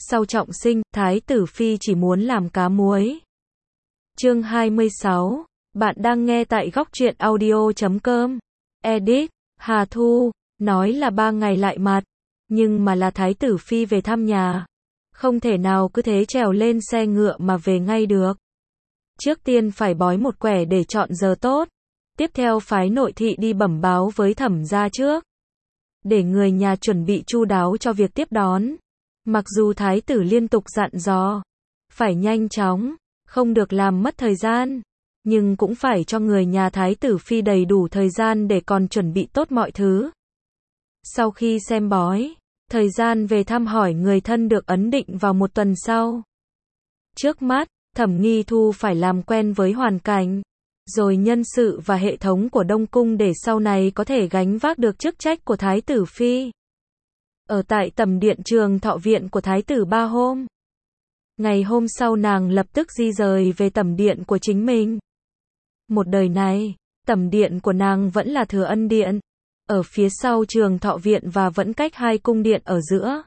Sau trọng sinh, Thái tử Phi chỉ muốn làm cá muối. Chương 26, bạn đang nghe tại góc truyện audio.com. Edit, Hà Thu, nói là 3 ngày lại mặt, nhưng mà là Thái tử Phi về thăm nhà. Không thể nào cứ thế trèo lên xe ngựa mà về ngay được. Trước tiên phải bói một quẻ để chọn giờ tốt. Tiếp theo phái nội thị đi bẩm báo với thẩm gia trước, để người nhà chuẩn bị chu đáo cho việc tiếp đón. Mặc dù thái tử liên tục dặn dò, phải nhanh chóng, không được làm mất thời gian, nhưng cũng phải cho người nhà thái tử Phi đầy đủ thời gian để còn chuẩn bị tốt mọi thứ. Sau khi xem bói, thời gian về thăm hỏi người thân được ấn định vào 1 tuần sau. Trước mắt, Thẩm Nghi Thu phải làm quen với hoàn cảnh, rồi nhân sự và hệ thống của Đông Cung để sau này có thể gánh vác được chức trách của Thái tử Phi. Ở tại tầm điện Trường Thọ viện của Thái tử 3 hôm. Ngày hôm sau nàng lập tức di rời về tầm điện của chính mình. Một đời này, tầm điện của nàng vẫn là Thừa Ân điện, ở phía sau Trường Thọ viện và vẫn cách 2 cung điện ở giữa.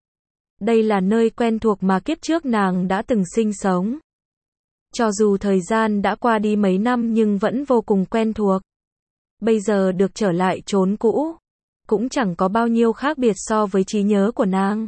Đây là nơi quen thuộc mà kiếp trước nàng đã từng sinh sống. Cho dù thời gian đã qua đi mấy năm nhưng vẫn vô cùng quen thuộc. Bây giờ được trở lại chốn cũ, cũng chẳng có bao nhiêu khác biệt so với trí nhớ của nàng.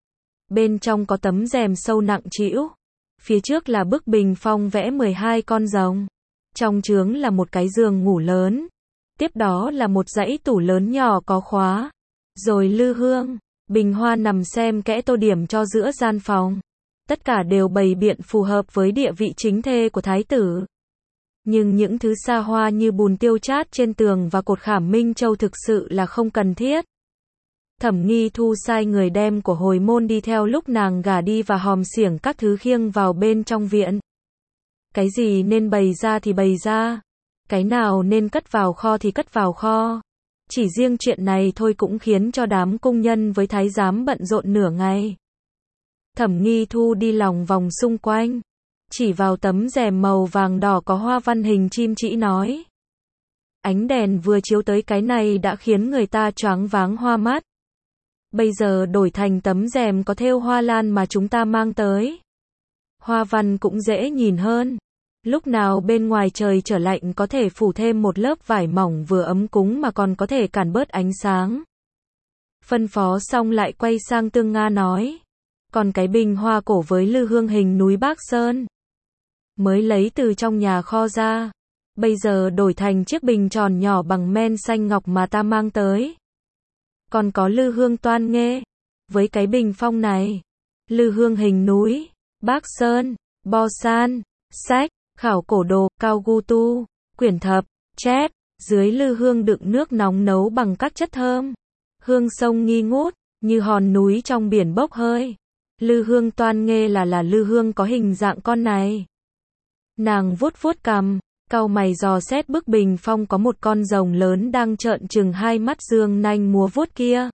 Bên trong có tấm rèm sâu nặng trĩu, phía trước là bức bình phong vẽ 12 con rồng. Trong chướng là một cái giường ngủ lớn, tiếp đó là một dãy tủ lớn nhỏ có khóa, rồi lư hương, bình hoa nằm xem kẽ tô điểm cho giữa gian phòng. Tất cả đều bày biện phù hợp với địa vị chính thê của thái tử. Nhưng những thứ xa hoa như bùn tiêu chát trên tường và cột khảm minh châu thực sự là không cần thiết. Thẩm Nghi Thu sai người đem của hồi môn đi theo lúc nàng gả đi và hòm xiểng các thứ khiêng vào bên trong viện. Cái gì nên bày ra thì bày ra, cái nào nên cất vào kho thì cất vào kho. Chỉ riêng chuyện này thôi cũng khiến cho đám cung nhân với thái giám bận rộn nửa ngày. Thẩm Nghi Thu đi lòng vòng xung quanh, chỉ vào tấm rèm màu vàng đỏ có hoa văn hình chim chỉ nói. Ánh đèn vừa chiếu tới cái này đã khiến người ta choáng váng hoa mắt. Bây giờ đổi thành tấm rèm có thêu hoa lan mà chúng ta mang tới. Hoa văn cũng dễ nhìn hơn. Lúc nào bên ngoài trời trở lạnh có thể phủ thêm một lớp vải mỏng vừa ấm cúng mà còn có thể cản bớt ánh sáng. Phân phó xong lại quay sang Tương Nga nói. Còn cái bình hoa cổ với lư hương hình núi Bác Sơn, mới lấy từ trong nhà kho ra. Bây giờ đổi thành chiếc bình tròn nhỏ bằng men xanh ngọc mà ta mang tới. Còn có lư hương toan nghê. Với cái bình phong này, lư hương hình núi Bác Sơn, Bo San, sách, khảo cổ đồ, cao gu tu, quyển thập, chép. Dưới lư hương đựng nước nóng nấu bằng các chất thơm. Hương sông nghi ngút, như hòn núi trong biển bốc hơi. Lư hương toan nghê là lư hương có hình dạng con này. Nàng vuốt vuốt cằm, cau mày dò xét bức bình phong có một con rồng lớn đang trợn trừng hai mắt dương nanh múa vuốt kia.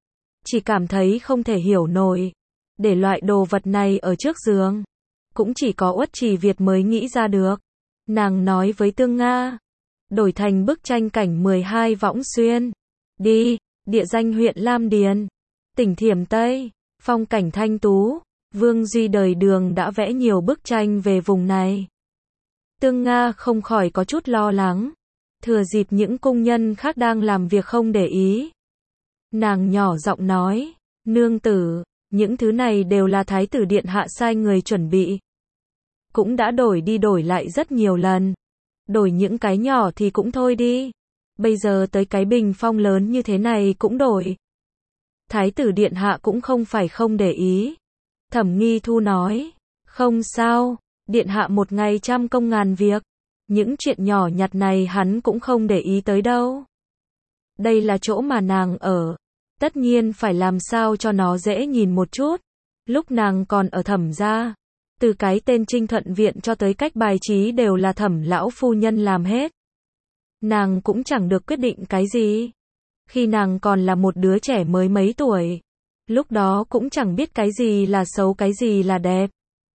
Chỉ cảm thấy không thể hiểu nổi. Để loại đồ vật này ở trước giường, cũng chỉ có Uất Trì Việt mới nghĩ ra được. Nàng nói với Tương Nga, đổi thành bức tranh cảnh 12 Võng Xuyên. Đi, địa danh huyện Lam Điền, tỉnh Thiểm Tây. Phong cảnh thanh tú, Vương Duy đời Đường đã vẽ nhiều bức tranh về vùng này. Tương Nga không khỏi có chút lo lắng, thừa dịp những cung nhân khác đang làm việc không để ý. Nàng nhỏ giọng nói, nương tử, những thứ này đều là thái tử điện hạ sai người chuẩn bị. Cũng đã đổi đi đổi lại rất nhiều lần. Đổi những cái nhỏ thì cũng thôi đi. Bây giờ tới cái bình phong lớn như thế này cũng đổi. Thái tử điện hạ cũng không phải không để ý. Thẩm Nghi Thu nói, không sao, điện hạ một ngày trăm công ngàn việc. Những chuyện nhỏ nhặt này hắn cũng không để ý tới đâu. Đây là chỗ mà nàng ở. Tất nhiên phải làm sao cho nó dễ nhìn một chút. Lúc nàng còn ở Thẩm gia, từ cái tên Trinh Thuận Viện cho tới cách bài trí đều là Thẩm lão phu nhân làm hết. Nàng cũng chẳng được quyết định cái gì. Khi nàng còn là một đứa trẻ mới mấy tuổi, lúc đó cũng chẳng biết cái gì là xấu cái gì là đẹp.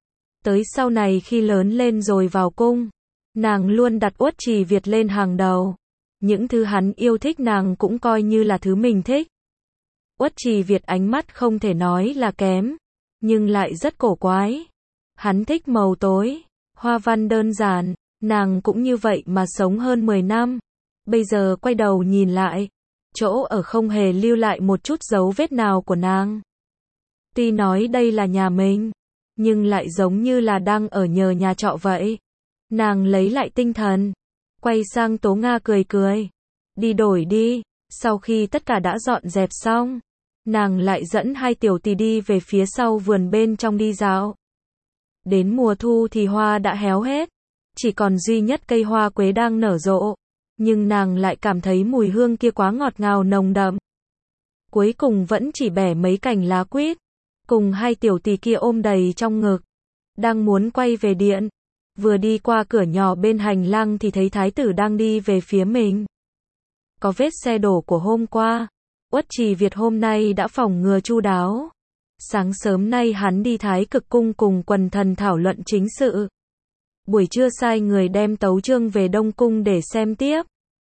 Tới sau này khi lớn lên rồi vào cung, nàng luôn đặt Uất Trì Việt lên hàng đầu. Những thứ hắn yêu thích nàng cũng coi như là thứ mình thích. Uất Trì Việt ánh mắt không thể nói là kém, nhưng lại rất cổ quái. Hắn thích màu tối, hoa văn đơn giản, nàng cũng như vậy mà sống hơn 10 năm. Bây giờ quay đầu nhìn lại, chỗ ở không hề lưu lại một chút dấu vết nào của nàng. Tuy nói đây là nhà mình, nhưng lại giống như là đang ở nhờ nhà trọ vậy. Nàng lấy lại tinh thần, quay sang Tố Nga cười cười. Đi đổi đi. Sau khi tất cả đã dọn dẹp xong, nàng lại dẫn hai tiểu tỳ đi về phía sau vườn bên trong đi dạo. Đến mùa thu thì hoa đã héo hết, chỉ còn duy nhất cây hoa quế đang nở rộ, nhưng nàng lại cảm thấy mùi hương kia quá ngọt ngào nồng đậm. Cuối cùng vẫn chỉ bẻ mấy cành lá quýt, cùng hai tiểu tỳ kia ôm đầy trong ngực, đang muốn quay về điện. Vừa đi qua cửa nhỏ bên hành lang thì thấy thái tử đang đi về phía mình. Có vết xe đổ của hôm qua. Uất Trì Việt hôm nay đã phòng ngừa chu đáo. Sáng sớm nay hắn đi Thái Cực Cung cùng quần thần thảo luận chính sự. Buổi trưa sai người đem tấu chương về Đông Cung để xem tiếp.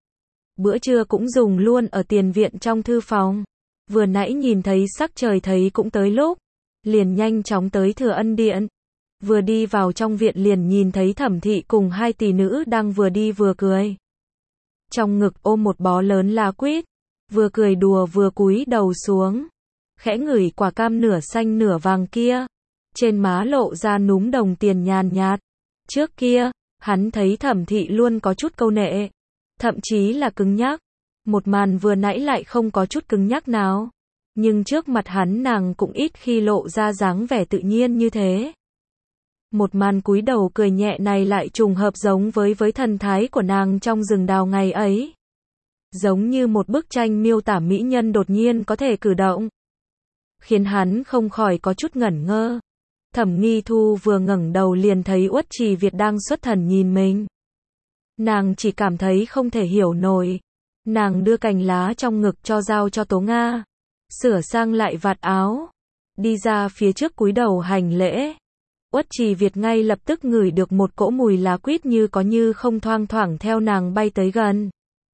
Bữa trưa cũng dùng luôn ở tiền viện trong thư phòng. Vừa nãy nhìn thấy sắc trời thấy cũng tới lúc, liền nhanh chóng tới Thừa Ân Điện. Vừa đi vào trong viện liền nhìn thấy Thẩm Thị cùng hai tỷ nữ đang vừa đi vừa cười. Trong ngực ôm một bó lớn lá quýt, vừa cười đùa vừa cúi đầu xuống, khẽ ngửi quả cam nửa xanh nửa vàng kia, trên má lộ ra núm đồng tiền nhàn nhạt. Trước kia, hắn thấy Thẩm Thị luôn có chút câu nệ, thậm chí là cứng nhắc. Một màn vừa nãy lại không có chút cứng nhắc nào, nhưng trước mặt hắn nàng cũng ít khi lộ ra dáng vẻ tự nhiên như thế. Một màn cúi đầu cười nhẹ này lại trùng hợp giống với thần thái của nàng trong rừng đào ngày ấy. Giống như một bức tranh miêu tả mỹ nhân đột nhiên có thể cử động, khiến hắn không khỏi có chút ngẩn ngơ. Thẩm Nghi Thu vừa ngẩng đầu liền thấy Uất Trì Việt đang xuất thần nhìn mình. Nàng chỉ cảm thấy không thể hiểu nổi. Nàng đưa cành lá trong ngực giao cho Tố Nga, sửa sang lại vạt áo, đi ra phía trước cúi đầu hành lễ. Uất Trì Việt ngay lập tức ngửi được một cỗ mùi lá quýt như có như không thoang thoảng theo nàng bay tới gần.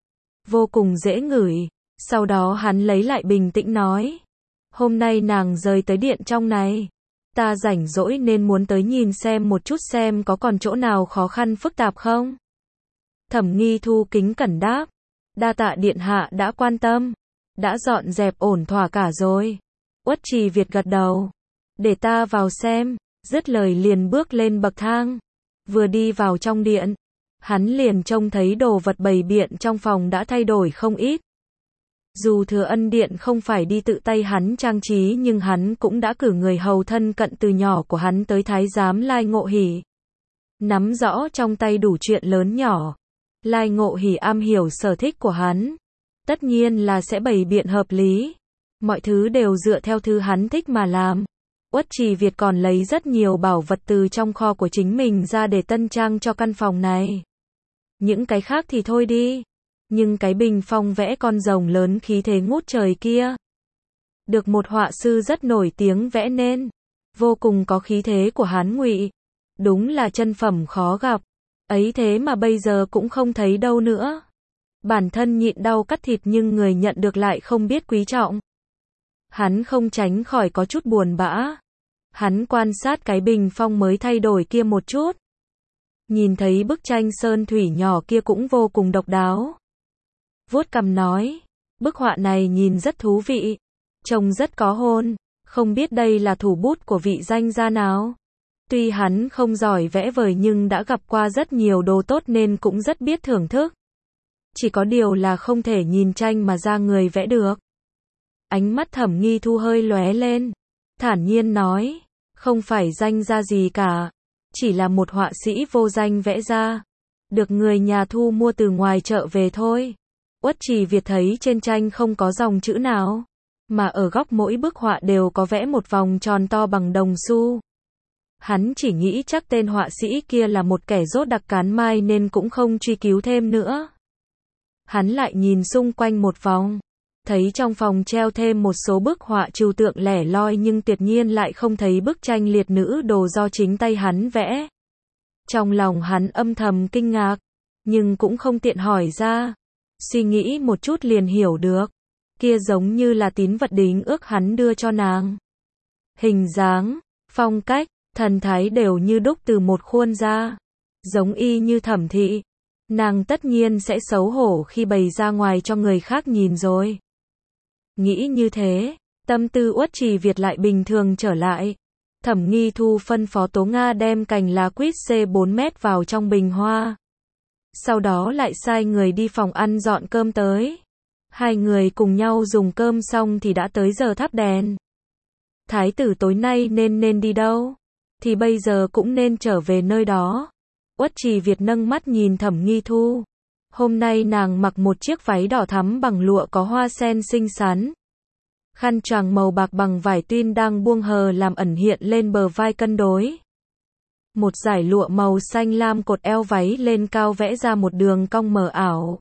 Vô cùng dễ ngửi. Sau đó hắn lấy lại bình tĩnh nói. Hôm nay nàng rời tới điện trong này. Ta rảnh rỗi nên muốn tới nhìn xem một chút xem có còn chỗ nào khó khăn phức tạp không. Thẩm Nghi Thu kính cẩn đáp. Đa tạ điện hạ đã quan tâm. Đã dọn dẹp ổn thỏa cả rồi. Uất Trì Việt gật đầu. Để ta vào xem. Dứt lời liền bước lên bậc thang. Vừa đi vào trong điện, hắn liền trông thấy đồ vật bày biện trong phòng đã thay đổi không ít. Dù Thừa Ân Điện không phải đi tự tay hắn trang trí nhưng hắn cũng đã cử người hầu thân cận từ nhỏ của hắn tới thái giám Lai Ngộ Hỉ. Nắm rõ trong tay đủ chuyện lớn nhỏ. Lai Ngộ Hỉ am hiểu sở thích của hắn. Tất nhiên là sẽ bày biện hợp lý. Mọi thứ đều dựa theo thứ hắn thích mà làm. Uất Trì Việt còn lấy rất nhiều bảo vật từ trong kho của chính mình ra để tân trang cho căn phòng này. Những cái khác thì thôi đi. Nhưng cái bình phong vẽ con rồng lớn khí thế ngút trời kia, được một họa sư rất nổi tiếng vẽ nên, vô cùng có khí thế của Hán Ngụy. Đúng là chân phẩm khó gặp. Ấy thế mà bây giờ cũng không thấy đâu nữa. Bản thân nhịn đau cắt thịt nhưng người nhận được lại không biết quý trọng. Hắn không tránh khỏi có chút buồn bã. Hắn quan sát cái bình phong mới thay đổi kia một chút. Nhìn thấy bức tranh sơn thủy nhỏ kia cũng vô cùng độc đáo. Vuốt cằm nói, bức họa này nhìn rất thú vị, trông rất có hồn, không biết đây là thủ bút của vị danh gia nào. Tuy hắn không giỏi vẽ vời nhưng đã gặp qua rất nhiều đồ tốt nên cũng rất biết thưởng thức. Chỉ có điều là không thể nhìn tranh mà ra người vẽ được. Ánh mắt Thẩm Nghi Thu hơi lóe lên, thản nhiên nói, không phải danh gia gì cả, chỉ là một họa sĩ vô danh vẽ ra, được người nhà thu mua từ ngoài chợ về thôi. Uất Trì Việt thấy trên tranh không có dòng chữ nào, mà ở góc mỗi bức họa đều có vẽ một vòng tròn to bằng đồng xu. Hắn chỉ nghĩ chắc tên họa sĩ kia là một kẻ rốt đặc cán mai nên cũng không truy cứu thêm nữa. Hắn lại nhìn xung quanh một vòng, thấy trong phòng treo thêm một số bức họa trừu tượng lẻ loi nhưng tuyệt nhiên lại không thấy bức tranh liệt nữ đồ do chính tay hắn vẽ. Trong lòng hắn âm thầm kinh ngạc, nhưng cũng không tiện hỏi ra. Suy nghĩ một chút liền hiểu được, kia giống như là tín vật đính ước hắn đưa cho nàng. Hình dáng, Phong cách, thần thái đều như đúc từ một khuôn ra. Giống y như Thẩm Thị. Nàng tất nhiên sẽ xấu hổ khi bày ra ngoài cho người khác nhìn rồi. Nghĩ như thế, tâm tư Uất Trì Việt lại bình thường trở lại. Thẩm Nghi Thu phân phó Tố Nga đem cành lá quýt C4 mét vào trong bình hoa. Sau đó lại sai người đi phòng ăn dọn cơm tới. Hai người cùng nhau dùng cơm xong thì đã tới giờ thắp đèn. Thái tử tối nay nên đi đâu? Thì bây giờ cũng nên trở về nơi đó. Uất Trì Việt nâng mắt nhìn Thẩm Nghi Thu. Hôm nay nàng mặc một chiếc váy đỏ thắm bằng lụa có hoa sen xinh xắn. Khăn choàng màu bạc bằng vải tin đang buông hờ làm ẩn hiện lên bờ vai cân đối. Một dải lụa màu xanh lam cột eo váy lên cao vẽ ra một đường cong mờ ảo.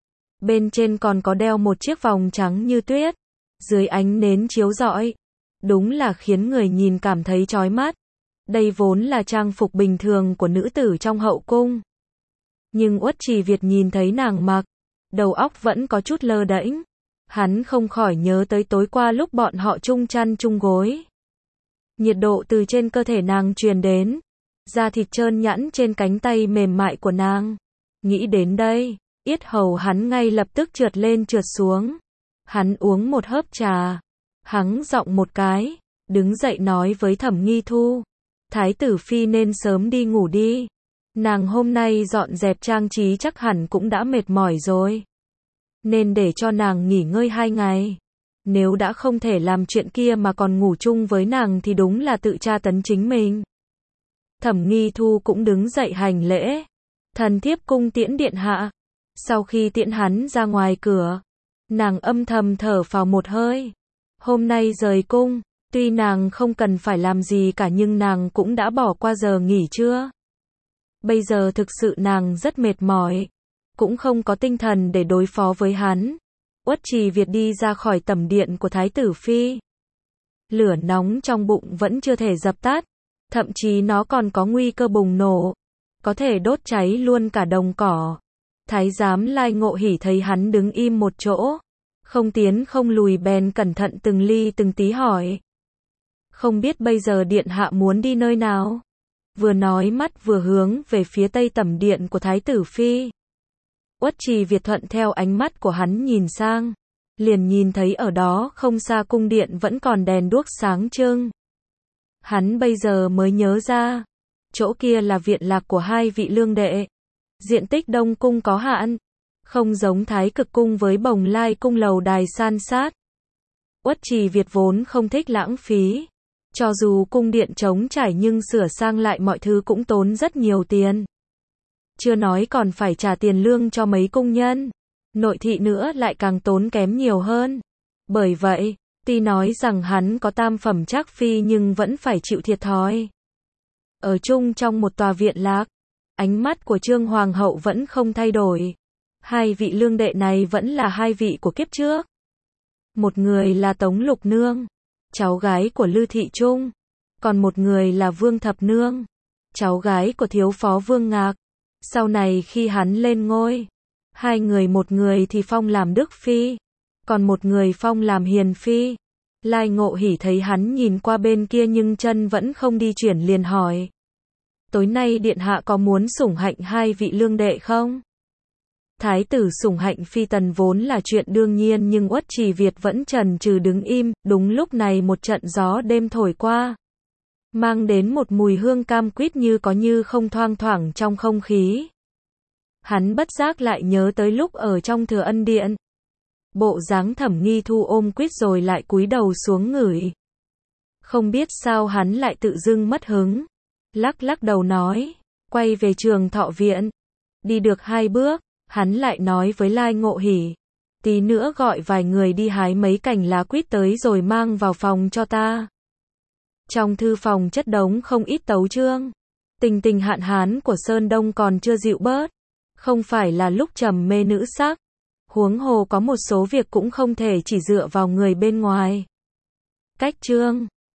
Bên trên còn có đeo một chiếc vòng trắng như tuyết. Dưới ánh nến chiếu rọi. Đúng là khiến người nhìn cảm thấy chói mắt. Đây vốn là trang phục bình thường của nữ tử trong hậu cung. Nhưng Uất Trì Việt nhìn thấy nàng mặc, đầu óc vẫn có chút lơ đễnh. Hắn không khỏi nhớ tới tối qua lúc bọn họ chung chăn chung gối. Nhiệt độ từ trên cơ thể nàng truyền đến, da thịt trơn nhẵn trên cánh tay mềm mại của nàng. Nghĩ đến đây, yết hầu hắn ngay lập tức trượt lên trượt xuống. Hắn uống một hớp trà, hắng giọng một cái, đứng dậy nói với Thẩm Nghi Thu. Thái tử phi nên sớm đi ngủ đi. Nàng hôm nay dọn dẹp trang trí chắc hẳn cũng đã mệt mỏi rồi. Nên để cho nàng nghỉ ngơi 2 ngày. Nếu đã không thể làm chuyện kia mà còn ngủ chung với nàng thì đúng là tự tra tấn chính mình. Thẩm Nghi Thu cũng đứng dậy hành lễ. Thần thiếp cung tiễn điện hạ. Sau khi tiễn hắn ra ngoài cửa, nàng âm thầm thở phào một hơi. Hôm nay rời cung, tuy nàng không cần phải làm gì cả nhưng nàng cũng đã bỏ qua giờ nghỉ trưa. Bây giờ thực sự nàng rất mệt mỏi, cũng không có tinh thần để đối phó với hắn. Uất Trì Việt đi ra khỏi tẩm điện của Thái tử phi. Lửa nóng trong bụng vẫn chưa thể dập tắt, thậm chí nó còn có nguy cơ bùng nổ, có thể đốt cháy luôn cả đồng cỏ. Thái giám Lai Ngộ Hỉ thấy hắn đứng im một chỗ, không tiến không lùi bèn cẩn thận từng ly từng tí hỏi. Không biết bây giờ điện hạ muốn đi nơi nào? Vừa nói mắt vừa hướng về phía tây tẩm điện của Thái tử phi. Uất Trì Việt thuận theo ánh mắt của hắn nhìn sang, liền nhìn thấy ở đó không xa cung điện vẫn còn đèn đuốc sáng trưng. Hắn bây giờ mới nhớ ra, chỗ kia là viện lạc của 2 vị lương đệ. Diện tích Đông cung có hạn, không giống Thái Cực cung với Bồng Lai cung lầu đài san sát. Uất Trì Việt vốn không thích lãng phí. Cho dù cung điện trống trải nhưng sửa sang lại mọi thứ cũng tốn rất nhiều tiền. Chưa nói còn phải trả tiền lương cho mấy cung nhân. Nội thị nữa lại càng tốn kém nhiều hơn. Bởi vậy, tuy nói rằng hắn có tam phẩm trác phi nhưng vẫn phải chịu thiệt thòi. Ở chung trong một tòa viện lạc, ánh mắt của Trương Hoàng hậu vẫn không thay đổi. 2 vị lương đệ này vẫn là 2 vị của kiếp trước. Một người là Tống Lục Nương, cháu gái của Lư Thị Trung, còn một người là Vương Thập Nương, cháu gái của thiếu phó Vương Ngạc. Sau này khi hắn lên ngôi, 2 người, một người thì phong làm Đức Phi, còn một người phong làm Hiền Phi. Lai Ngộ Hỉ thấy hắn nhìn qua bên kia nhưng chân vẫn không đi chuyển liền hỏi. Tối nay điện hạ có muốn sủng hạnh 2 vị lương đệ không? Thái tử sủng hạnh phi tần vốn là chuyện đương nhiên nhưng Uất Trì Việt vẫn chần chừ đứng im. Đúng lúc này một trận gió đêm thổi qua, mang đến một mùi hương cam quýt như có như không thoang thoảng trong không khí. Hắn bất giác lại nhớ tới lúc ở trong Thừa Ân điện. Bộ dáng Thẩm Nghi Thu ôm quýt rồi lại cúi đầu xuống ngửi. Không biết sao hắn lại tự dưng mất hứng. Lắc lắc đầu nói, quay về Trường Thọ viện. Đi được 2 bước, hắn lại nói với Lai Ngộ Hỉ, tí nữa gọi vài người đi hái mấy cành lá quýt tới rồi mang vào phòng cho ta. Trong thư phòng chất đống không ít tấu chương. Tình tình hạn hán của Sơn Đông còn chưa dịu bớt. Không phải là lúc trầm mê nữ sắc. Huống hồ có một số việc cũng không thể chỉ dựa vào người bên ngoài. Cách chương